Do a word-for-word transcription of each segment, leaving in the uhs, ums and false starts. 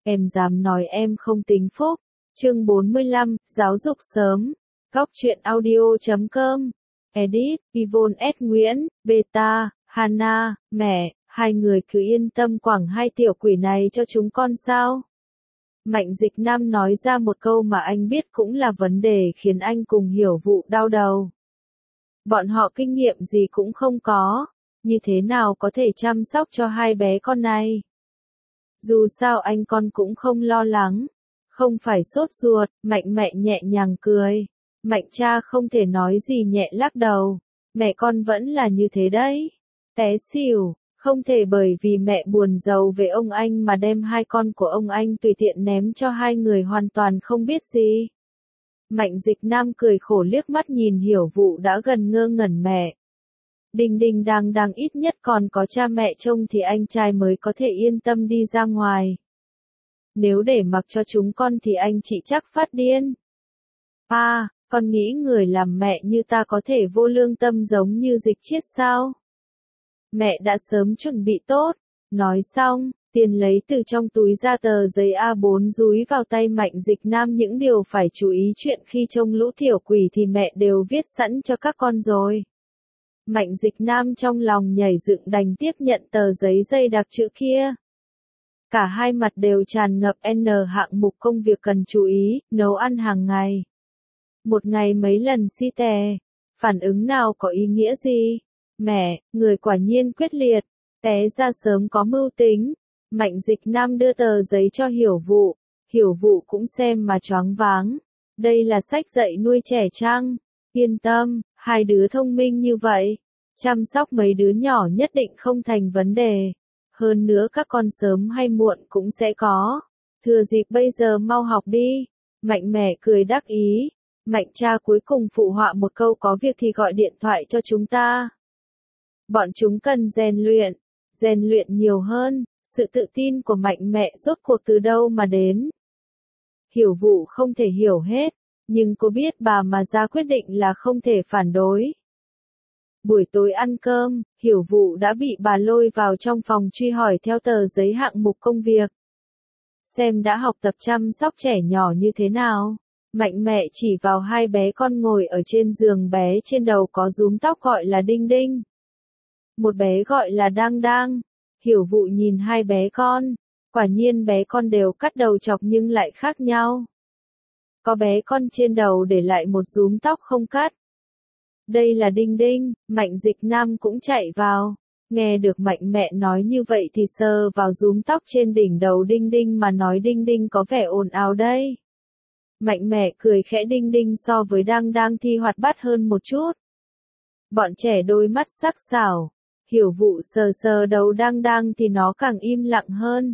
Em dám nói em không tính phúc. Chương bốn mươi lăm, giáo dục sớm. Góc truyện audio chấm com. Edit, Yvonne S. Nguyễn, Beta, Hana, mẹ, hai người cứ yên tâm quẳng hai tiểu quỷ này cho chúng con sao? Mạnh Dịch Nam nói ra một câu mà anh biết cũng là vấn đề khiến anh cùng Hiểu Vụ đau đầu. Bọn họ kinh nghiệm gì cũng không có, như thế nào có thể chăm sóc cho hai bé con này? Dù sao anh con cũng không lo lắng, không phải sốt ruột. Mạnh mẹ nhẹ nhàng cười. Mạnh cha không thể nói gì nhẹ lắc đầu. Mẹ con vẫn là như thế đấy. Té xỉu, không thể bởi vì mẹ buồn giàu về ông anh mà đem hai con của ông anh tùy tiện ném cho hai người hoàn toàn không biết gì. Mạnh Dịch Nam cười khổ liếc mắt nhìn Hiểu Vụ đã gần ngơ ngẩn mẹ. Đinh đinh đang đang ít nhất còn có cha mẹ trông thì anh trai mới có thể yên tâm đi ra ngoài. Nếu để mặc cho chúng con thì anh chị chắc phát điên. À, con nghĩ người làm mẹ như ta có thể vô lương tâm giống như Dịch Chiết sao? Mẹ đã sớm chuẩn bị tốt. Nói xong, Tiền lấy từ trong túi ra tờ giấy A bốn dúi vào tay Mạnh Dịch Nam những điều phải chú ý chuyện khi trông lũ tiểu quỷ thì mẹ đều viết sẵn cho các con rồi. Mạnh Dịch Nam trong lòng nhảy dựng đành tiếp nhận tờ giấy dày đặc chữ kia. Cả hai mặt đều tràn ngập N hạng mục công việc cần chú ý, nấu ăn hàng ngày. Một ngày mấy lần si tè. Phản ứng nào có ý nghĩa gì? Mẹ, người quả nhiên quyết liệt. Té ra sớm có mưu tính. Mạnh Dịch Nam đưa tờ giấy cho Hiểu Vụ. Hiểu Vụ cũng xem mà choáng váng. Đây là sách dạy nuôi trẻ chăng? Yên tâm, hai đứa thông minh như vậy. Chăm sóc mấy đứa nhỏ nhất định không thành vấn đề. Hơn nữa các con sớm hay muộn cũng sẽ có. Thừa dịp bây giờ mau học đi. Mạnh mẹ cười đắc ý. Mạnh cha cuối cùng phụ họa một câu có việc thì gọi điện thoại cho chúng ta. Bọn chúng cần rèn luyện. Rèn luyện nhiều hơn. Sự tự tin của mạnh mẹ rốt cuộc từ đâu mà đến. Hiểu Vụ không thể hiểu hết. Nhưng cô biết bà mà ra quyết định là không thể phản đối. Buổi tối ăn cơm, Hiểu Vụ đã bị bà lôi vào trong phòng truy hỏi theo tờ giấy hạng mục công việc. Xem đã học tập chăm sóc trẻ nhỏ như thế nào. Mạnh mẹ chỉ vào hai bé con ngồi ở trên giường, bé trên đầu có rúm tóc gọi là Đinh Đinh. Một bé gọi là Đang Đang. Hiểu Vụ nhìn hai bé con. Quả nhiên bé con đều cắt đầu chọc nhưng lại khác nhau. Có bé con trên đầu để lại một rúm tóc không cắt. Đây là Đinh Đinh. Mạnh Dịch Nam cũng chạy vào. Nghe được Mạnh mẹ nói như vậy thì sờ vào rúm tóc trên đỉnh đầu Đinh Đinh mà nói Đinh Đinh có vẻ ồn ào đây. Mạnh mẹ cười khẽ, Đinh Đinh so với Đang Đang thì hoạt bát hơn một chút. Bọn trẻ đôi mắt sắc sảo. Hiểu Vụ sờ sờ đầu Đang Đang thì nó càng im lặng hơn.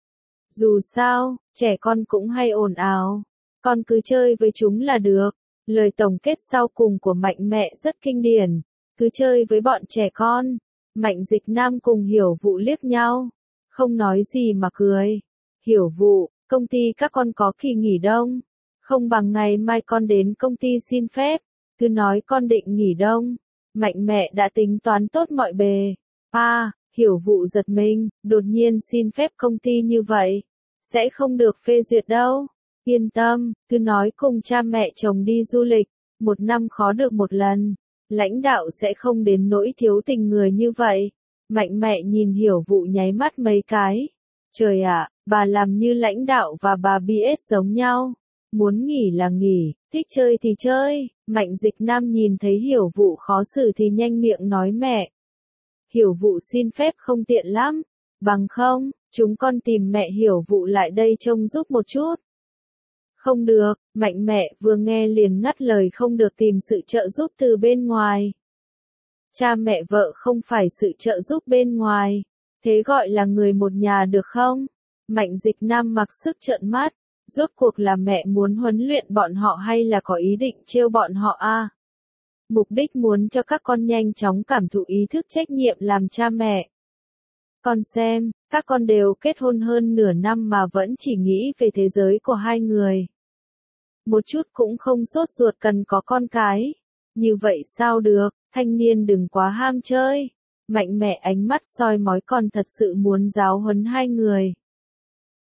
Dù sao, trẻ con cũng hay ồn ào. Con cứ chơi với chúng là được. Lời tổng kết sau cùng của Mạnh mẹ rất kinh điển. Cứ chơi với bọn trẻ con. Mạnh Dịch Nam cùng Hiểu Vụ liếc nhau. Không nói gì mà cười. Hiểu Vụ, công ty các con có kỳ nghỉ đông. Không bằng ngày mai con đến công ty xin phép. Cứ nói con định nghỉ đông. Mạnh mẹ đã tính toán tốt mọi bề. À, Hiểu Vụ giật mình, đột nhiên xin phép công ty như vậy. Sẽ không được phê duyệt đâu. Yên tâm, cứ nói cùng cha mẹ chồng đi du lịch. Một năm khó được một lần. Lãnh đạo sẽ không đến nỗi thiếu tình người như vậy. Mạnh mẹ nhìn Hiểu Vụ nháy mắt mấy cái. Trời ạ, bà làm như lãnh đạo và bà bê ét giống nhau. Muốn nghỉ là nghỉ, thích chơi thì chơi. Mạnh Dịch Nam nhìn thấy Hiểu Vụ khó xử thì nhanh miệng nói mẹ. Hiểu Vụ xin phép không tiện lắm. Bằng không, chúng con tìm mẹ Hiểu Vụ lại đây trông giúp một chút. Không được, Mạnh mẹ vừa nghe liền ngắt lời, không được tìm sự trợ giúp từ bên ngoài. Cha mẹ vợ không phải sự trợ giúp bên ngoài. Thế gọi là người một nhà được không? Mạnh Dịch Nam mặc sức trợn mắt. Rốt cuộc là mẹ muốn huấn luyện bọn họ hay là có ý định trêu bọn họ à? Mục đích muốn cho các con nhanh chóng cảm thụ ý thức trách nhiệm làm cha mẹ. Con xem, các con đều kết hôn hơn nửa năm mà vẫn chỉ nghĩ về thế giới của hai người. Một chút cũng không sốt ruột cần có con cái. Như vậy sao được, thanh niên đừng quá ham chơi. Mạnh mẹ ánh mắt soi mói, còn thật sự muốn giáo huấn hai người.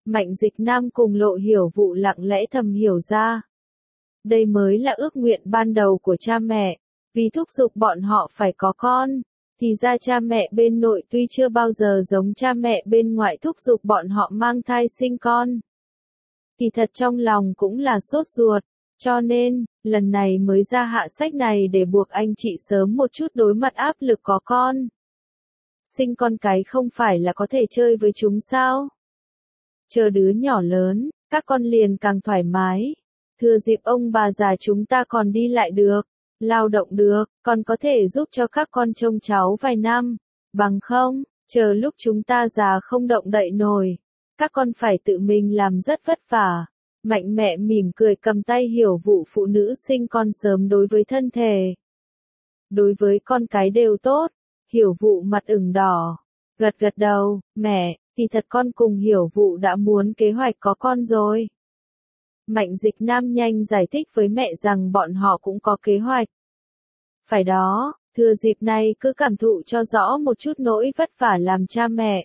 Mạnh Dịch Nam cùng Lộ Hiểu Vụ lặng lẽ thầm hiểu ra. Đây mới là ước nguyện ban đầu của cha mẹ, vì thúc giục bọn họ phải có con. Thì ra cha mẹ bên nội tuy chưa bao giờ giống cha mẹ bên ngoại thúc giục bọn họ mang thai sinh con. Thì thật trong lòng cũng là sốt ruột, cho nên, lần này mới ra hạ sách này để buộc anh chị sớm một chút đối mặt áp lực có con. Sinh con cái không phải là có thể chơi với chúng sao? Chờ đứa nhỏ lớn, các con liền càng thoải mái. Thừa dịp ông bà già chúng ta còn đi lại được, lao động được, còn có thể giúp cho các con trông cháu vài năm. Bằng không, chờ lúc chúng ta già không động đậy nổi, các con phải tự mình làm rất vất vả. Mạnh mẹ mỉm cười cầm tay Hiểu Vụ phụ nữ sinh con sớm đối với thân thể. Đối với con cái đều tốt, Hiểu Vụ mặt ửng đỏ, gật gật đầu, mẹ, thì thật con cùng Hiểu Vụ đã muốn kế hoạch có con rồi. Mạnh Dịch Nam nhanh giải thích với mẹ rằng bọn họ cũng có kế hoạch. Phải đó, thừa dịp này cứ cảm thụ cho rõ một chút nỗi vất vả làm cha mẹ.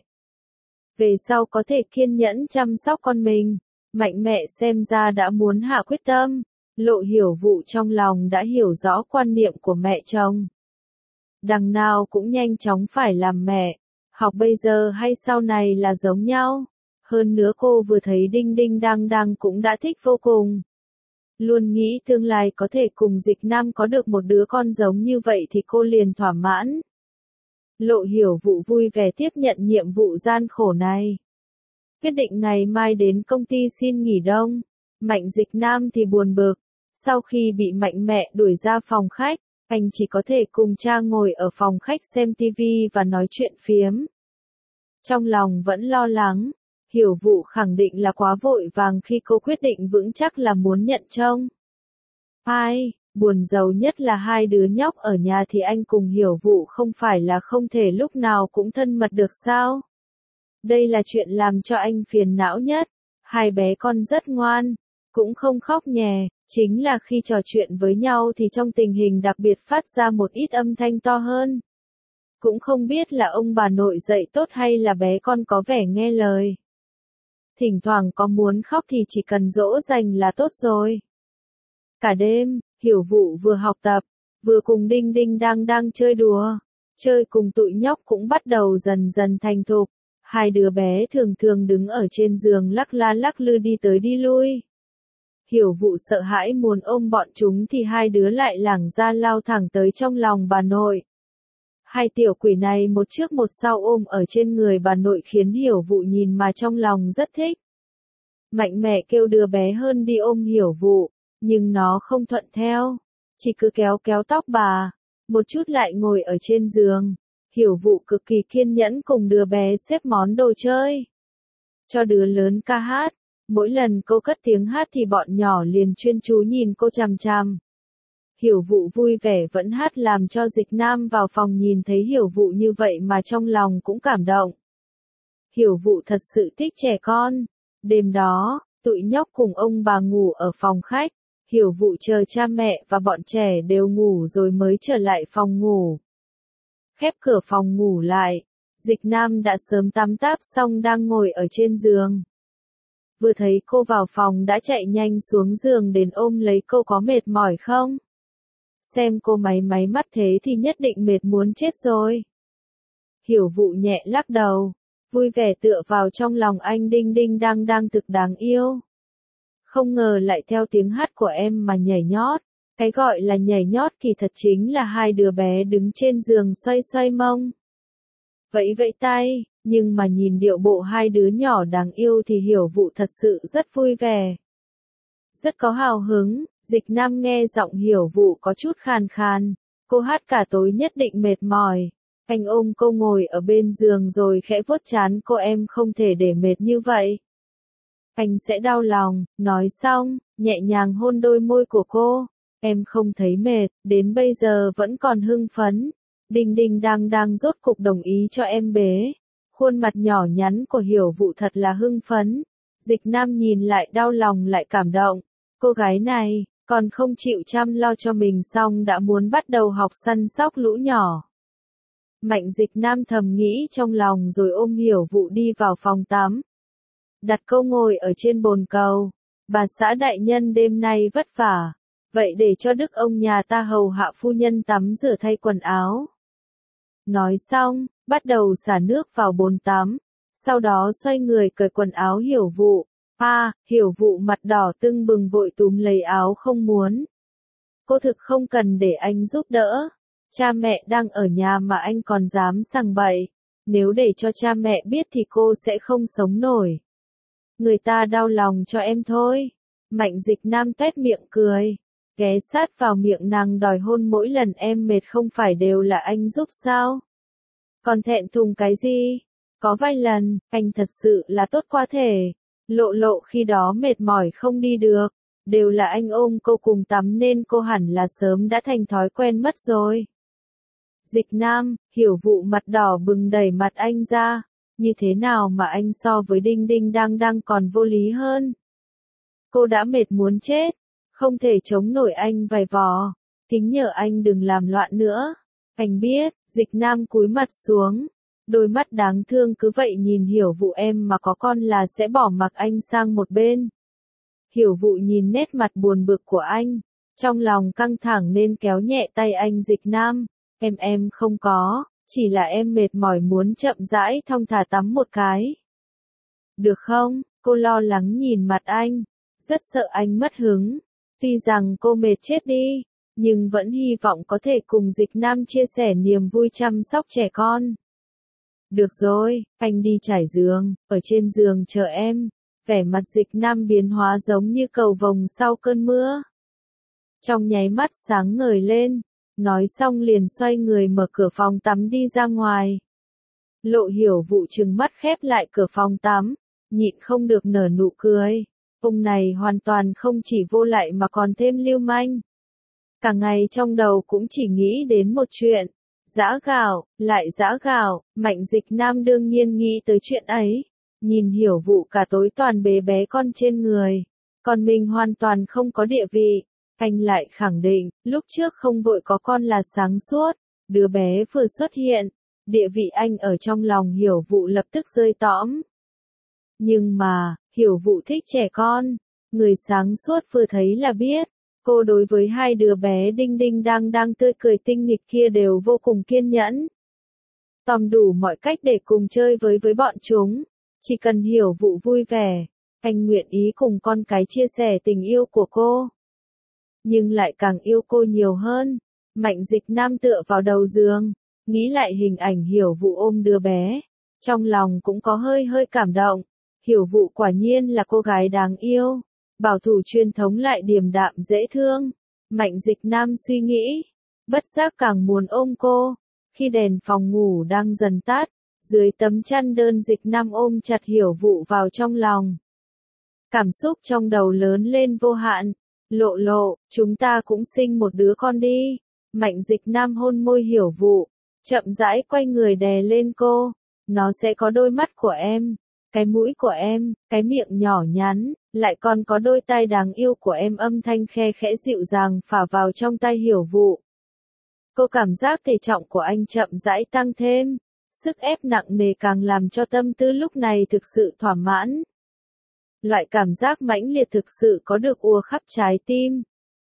Về sau có thể kiên nhẫn chăm sóc con mình. Mạnh mẹ xem ra đã muốn hạ quyết tâm. Lộ Hiểu Vụ trong lòng đã hiểu rõ quan niệm của mẹ chồng. Đằng nào cũng nhanh chóng phải làm mẹ. Học bây giờ hay sau này là giống nhau. Hơn nữa cô vừa thấy Đinh Đinh Đang Đang cũng đã thích vô cùng. Luôn nghĩ tương lai có thể cùng Dịch Nam có được một đứa con giống như vậy thì cô liền thỏa mãn. Lộ Hiểu Vụ vui vẻ tiếp nhận nhiệm vụ gian khổ này. Quyết định ngày mai đến công ty xin nghỉ đông. Mạnh Dịch Nam thì buồn bực. Sau khi bị Mạnh mẹ đuổi ra phòng khách, anh chỉ có thể cùng cha ngồi ở phòng khách xem tivi và nói chuyện phiếm. Trong lòng vẫn lo lắng. Hiểu Vụ khẳng định là quá vội vàng khi cô quyết định vững chắc là muốn nhận trông. Ai, buồn giàu nhất là hai đứa nhóc ở nhà thì anh cùng Hiểu Vụ không phải là không thể lúc nào cũng thân mật được sao? Đây là chuyện làm cho anh phiền não nhất. Hai bé con rất ngoan, cũng không khóc nhè, chính là khi trò chuyện với nhau thì trong tình hình đặc biệt phát ra một ít âm thanh to hơn. Cũng không biết là ông bà nội dạy tốt hay là bé con có vẻ nghe lời. Thỉnh thoảng có muốn khóc thì chỉ cần dỗ dành là tốt rồi. Cả đêm, Hiểu Vụ vừa học tập, vừa cùng Đinh Đinh Đang Đang chơi đùa. Chơi cùng tụi nhóc cũng bắt đầu dần dần thành thục. Hai đứa bé thường thường đứng ở trên giường lắc la lắc lư đi tới đi lui. Hiểu Vụ sợ hãi muốn ôm bọn chúng thì hai đứa lại lảng ra lao thẳng tới trong lòng bà nội. Hai tiểu quỷ này một trước một sau ôm ở trên người bà nội khiến Hiểu Vụ nhìn mà trong lòng rất thích. Mạnh mẹ kêu đứa bé hơn đi ôm Hiểu Vụ, nhưng nó không thuận theo, chỉ cứ kéo kéo tóc bà, một chút lại ngồi ở trên giường. Hiểu Vụ cực kỳ kiên nhẫn cùng đứa bé xếp món đồ chơi. Cho đứa lớn ca hát, mỗi lần cô cất tiếng hát thì bọn nhỏ liền chuyên chú nhìn cô chằm chằm. Hiểu Vụ vui vẻ vẫn hát làm cho Dịch Nam vào phòng nhìn thấy Hiểu Vụ như vậy mà trong lòng cũng cảm động. Hiểu Vụ thật sự thích trẻ con. Đêm đó, tụi nhóc cùng ông bà ngủ ở phòng khách. Hiểu Vụ chờ cha mẹ và bọn trẻ đều ngủ rồi mới trở lại phòng ngủ. Khép cửa phòng ngủ lại, Dịch Nam đã sớm tắm táp xong đang ngồi ở trên giường. Vừa thấy cô vào phòng đã chạy nhanh xuống giường đến ôm lấy cô. Có mệt mỏi không? Xem cô máy máy mắt thế thì nhất định mệt muốn chết rồi. Hiểu Vụ nhẹ lắc đầu, vui vẻ tựa vào trong lòng anh. Đinh Đinh Đang Đang thực đáng yêu. Không ngờ lại theo tiếng hát của em mà nhảy nhót. Cái gọi là nhảy nhót kỳ thật chính là hai đứa bé đứng trên giường xoay xoay mông. Vẫy vẫy tay, nhưng mà nhìn điệu bộ hai đứa nhỏ đáng yêu thì Hiểu Vụ thật sự rất vui vẻ. Rất có hào hứng. Dịch Nam nghe giọng Hiểu Vụ có chút khàn khàn. Cô hát cả tối nhất định mệt mỏi. Anh ôm cô ngồi ở bên giường rồi khẽ vuốt trán cô. Em không thể để mệt như vậy. Anh sẽ đau lòng. Nói xong, nhẹ nhàng hôn đôi môi của cô. Em không thấy mệt, đến bây giờ vẫn còn hưng phấn. Đinh Đinh Đang Đang rốt cục đồng ý cho em bế. Khuôn mặt nhỏ nhắn của Hiểu Vụ thật là hưng phấn. Dịch Nam nhìn lại đau lòng lại cảm động. Cô gái này, còn không chịu chăm lo cho mình xong đã muốn bắt đầu học săn sóc lũ nhỏ. Mạnh Dịch Nam thầm nghĩ trong lòng rồi ôm Hiểu Vụ đi vào phòng tắm. đặt câu ngồi ở trên bồn cầu. Bà xã đại nhân đêm nay vất vả, vậy để cho đức ông nhà ta hầu hạ phu nhân tắm rửa thay quần áo. Nói xong, bắt đầu xả nước vào bồn tắm, sau đó xoay người cởi quần áo Hiểu Vụ. A, à, Hiểu Vụ mặt đỏ tưng bừng vội túm lấy áo không muốn. Cô thực không cần để anh giúp đỡ. Cha mẹ đang ở nhà mà anh còn dám sằng bậy. Nếu để cho cha mẹ biết thì cô sẽ không sống nổi. Người ta đau lòng cho em thôi. Mạnh Dịch Nam tuét miệng cười, ghé sát vào miệng nàng đòi hôn mỗi lần em mệt không phải đều là anh giúp sao? Còn thẹn thùng cái gì? Có vài lần, anh thật sự là tốt quá thể. Lộ lộ khi đó mệt mỏi không đi được, đều là anh ôm cô cùng tắm nên cô hẳn là sớm đã thành thói quen mất rồi. Dịch Nam, Hiểu Vụ mặt đỏ bừng đẩy mặt anh ra, như thế nào mà anh so với Đinh Đinh Đang Đang còn vô lý hơn. Cô đã mệt muốn chết, không thể chống nổi anh vài vò, kính nhờ anh đừng làm loạn nữa. Anh biết, Dịch Nam cúi mặt xuống, đôi mắt đáng thương cứ vậy nhìn Hiểu Vụ em mà có con là sẽ bỏ mặc anh sang một bên. Hiểu Vụ nhìn nét mặt buồn bực của anh, trong lòng căng thẳng nên kéo nhẹ tay anh. Dịch Nam, em em không có, chỉ là em mệt mỏi muốn chậm rãi thong thả tắm một cái. Được không? Cô lo lắng nhìn mặt anh, rất sợ anh mất hứng. Tuy rằng cô mệt chết đi, nhưng vẫn hy vọng có thể cùng Dịch Nam chia sẻ niềm vui chăm sóc trẻ con. Được rồi, anh đi trải giường, ở trên giường chờ em. Vẻ mặt Dịch Nam biến hóa giống như cầu vồng sau cơn mưa. Trong nháy mắt sáng ngời lên, nói xong liền xoay người mở cửa phòng tắm đi ra ngoài. Lộ Hiểu Vụ trừng mắt khép lại cửa phòng tắm, nhịn không được nở nụ cười. Ông này hoàn toàn không chỉ vô lại mà còn thêm lưu manh. Cả ngày trong đầu cũng chỉ nghĩ đến một chuyện. Giã gạo, lại giã gạo. Mạnh Dịch Nam đương nhiên nghĩ tới chuyện ấy. Nhìn Hiểu Vụ cả tối toàn bế bé con trên người, còn mình hoàn toàn không có địa vị. Anh lại khẳng định, lúc trước không vội có con là sáng suốt. Đứa bé vừa xuất hiện, địa vị anh ở trong lòng Hiểu Vụ lập tức rơi tõm. Nhưng mà, Hiểu Vụ thích trẻ con. Người sáng suốt vừa thấy là biết. Cô đối với hai đứa bé Đinh Đinh Đang Đang tươi cười tinh nghịch kia đều vô cùng kiên nhẫn. Tòm đủ mọi cách để cùng chơi với với bọn chúng. Chỉ cần Hiểu Vụ vui vẻ, anh nguyện ý cùng con cái chia sẻ tình yêu của cô. Nhưng lại càng yêu cô nhiều hơn. Mạnh Dịch Nam tựa vào đầu giường, nghĩ lại hình ảnh Hiểu Vụ ôm đứa bé. Trong lòng cũng có hơi hơi cảm động. Hiểu Vụ quả nhiên là cô gái đáng yêu. Bảo thủ truyền thống lại điềm đạm dễ thương. Mạnh Dịch Nam suy nghĩ, bất giác càng muốn ôm cô. Khi đèn phòng ngủ đang dần tắt, dưới tấm chăn đơn Dịch Nam ôm chặt Hiểu Vụ vào trong lòng. Cảm xúc trong đầu lớn lên vô hạn. Lộ lộ, chúng ta cũng sinh một đứa con đi. Mạnh Dịch Nam hôn môi Hiểu Vụ, chậm rãi quay người đè lên cô. Nó sẽ có đôi mắt của em, cái mũi của em, cái miệng nhỏ nhắn, lại còn có đôi tai đáng yêu của em. Âm thanh khe khẽ dịu dàng phả vào trong tai Hiểu Vụ. Cô cảm giác thể trọng của anh chậm rãi tăng thêm. Sức ép nặng nề càng làm cho tâm tư lúc này thực sự thỏa mãn. Loại cảm giác mãnh liệt thực sự có được ùa khắp trái tim.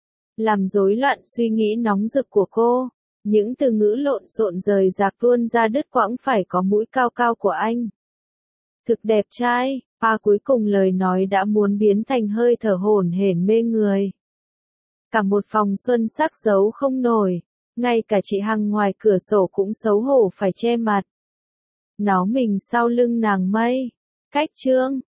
Làm rối loạn suy nghĩ nóng rực của cô. Những từ ngữ lộn xộn rời rạc tuôn ra đứt quãng phải có mũi cao cao của anh. Thực đẹp trai, à cuối cùng lời nói đã muốn biến thành hơi thở hổn hển mê người. Cả một phòng xuân sắc giấu không nổi. Ngay cả chị Hằng ngoài cửa sổ cũng xấu hổ phải che mặt. Nó mình sau lưng nàng mây. Cách chương.